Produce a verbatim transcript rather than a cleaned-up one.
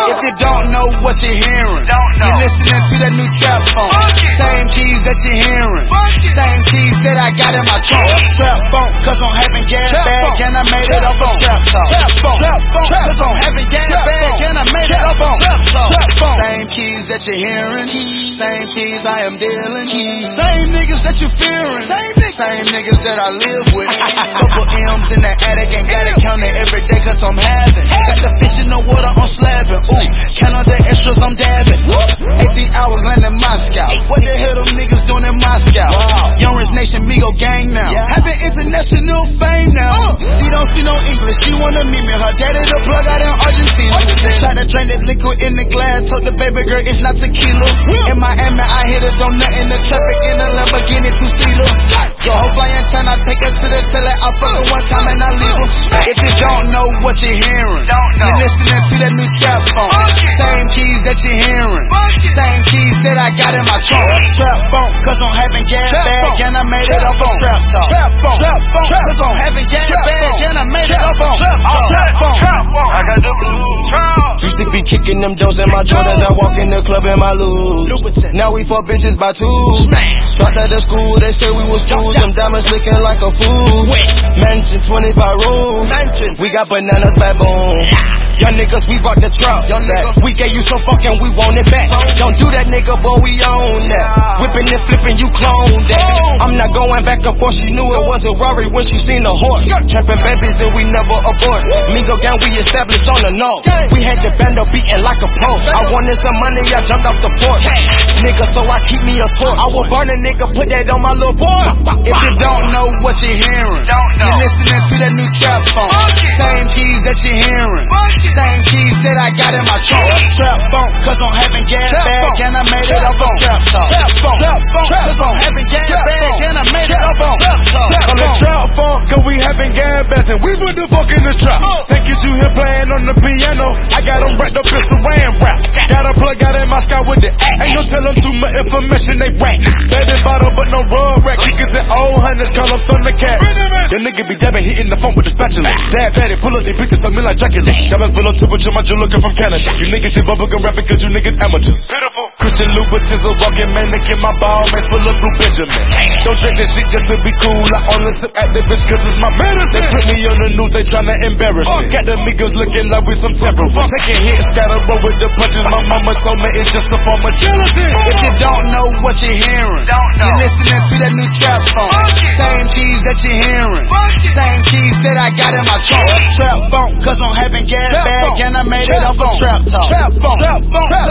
If you don't know what you're hearing, you're listening to that new trap funk. Same keys that you're hearing, same keys that I got in my trunk. Trap funk, cause I'm having gas bag and I made it off on trap talk. Trap funk, cause I'm having gas bag and I made it off on trap talk. Same keys that you're hearing, same keys I am dealing. Same niggas that you fearing, same niggas that I live with. Couple M's in the attic and got it counted every day cause I'm having. Got the fish in the water, I'm slapping. Ooh, count all the extras, I'm dabbing. eighteen hours land in Moscow. What the hell them niggas doing in Moscow? Young Rich Nation, Migo gang now. Having international fame now. She don't speak no English, she wanna meet me. Her daddy the plug out in Argentina. Try to drink that liquid in the glass, told the baby girl it's not tequila. In Miami, I hit a donut in the traffic in the Lamborghini two-seater. Yo, whole flying time, I take her to the tele, I fuck her one time and I leave her. If you don't know what you're hearing, you're listening to that new trap funk. Same keys that you're hearing, same keys that I got in my trunk. Trap funk, cause I'm having gas bag and I made it off on trap talk. Trap funk, cause I'm having gas bag and I made it off on trap talk. Trap funk, I got the blues. Used to be kicking them Jones in my Jordans, I walk in the club in my Louis. Now we fuck bitches by twos. Dropped out of school, they said we was fools. Them diamonds looking like a fool. Mansion twenty-five rooms. We got bananas, baboon. Young niggas, we brought the trunk back. We gave you some fucking, we want it back. Don't do that, nigga, boy, we own that. Whipping and flipping, you clone that. I'm not going back and forth, she knew it was a Rari when she seen the horse. Trapping babies and we never abort. Migo gang, we established on the north. We had the band up beating like a pro. I wanted some money, I jumped off the porch. Nigga, so I keep me a torch. I will burn a nigga, put that on my little boy. If you don't know what you're hearing, you're listening to that new trap funk. Same keys that you're hearing, same keys that I got in my trunk. Trap funk, cause I'm having gas bag and I made it off on trap talk. Trap funk, cause I'm having gas bag and I made it off on trap talk. Call it trap funk, cause we having gas bags and we put the funk in the trap. Think it's you here playing on the piano, I got them wrapped up in saran wrap. Got a plug out in Moscow with the ain't no tell them too much information, they whack. Baby bottle but no rug rack. Kickers and old hunters, call them Thundercats. Them niggas be dabbing, hitting the phone with the spatula. Dab at it, pull up these pictures of me like Dracula. Diamonds below temperature, my jewel looking from Canada. You niggas shit bubblegum rapping cause you niggas amateurs. Pitiful. Christian Louboutins a walking mannequin, my ball man full of blue Benjamin. Don't drink this shit just to be cool, I only sip at the bitch cause it's my medicine. They put me on the news, they tryna embarrass me. Got the niggas looking like we some terrorists. Taking hits, gotta roll with the punches, my mama told me it's just a form of jealousy. If you don't know what you're hearing, you're listening to that new trap funk. Same keys that you're hearing, same keys that I got in my trunk. Trap funk, cause I'm having gas bag and I made it off on trap talk. Trap funk,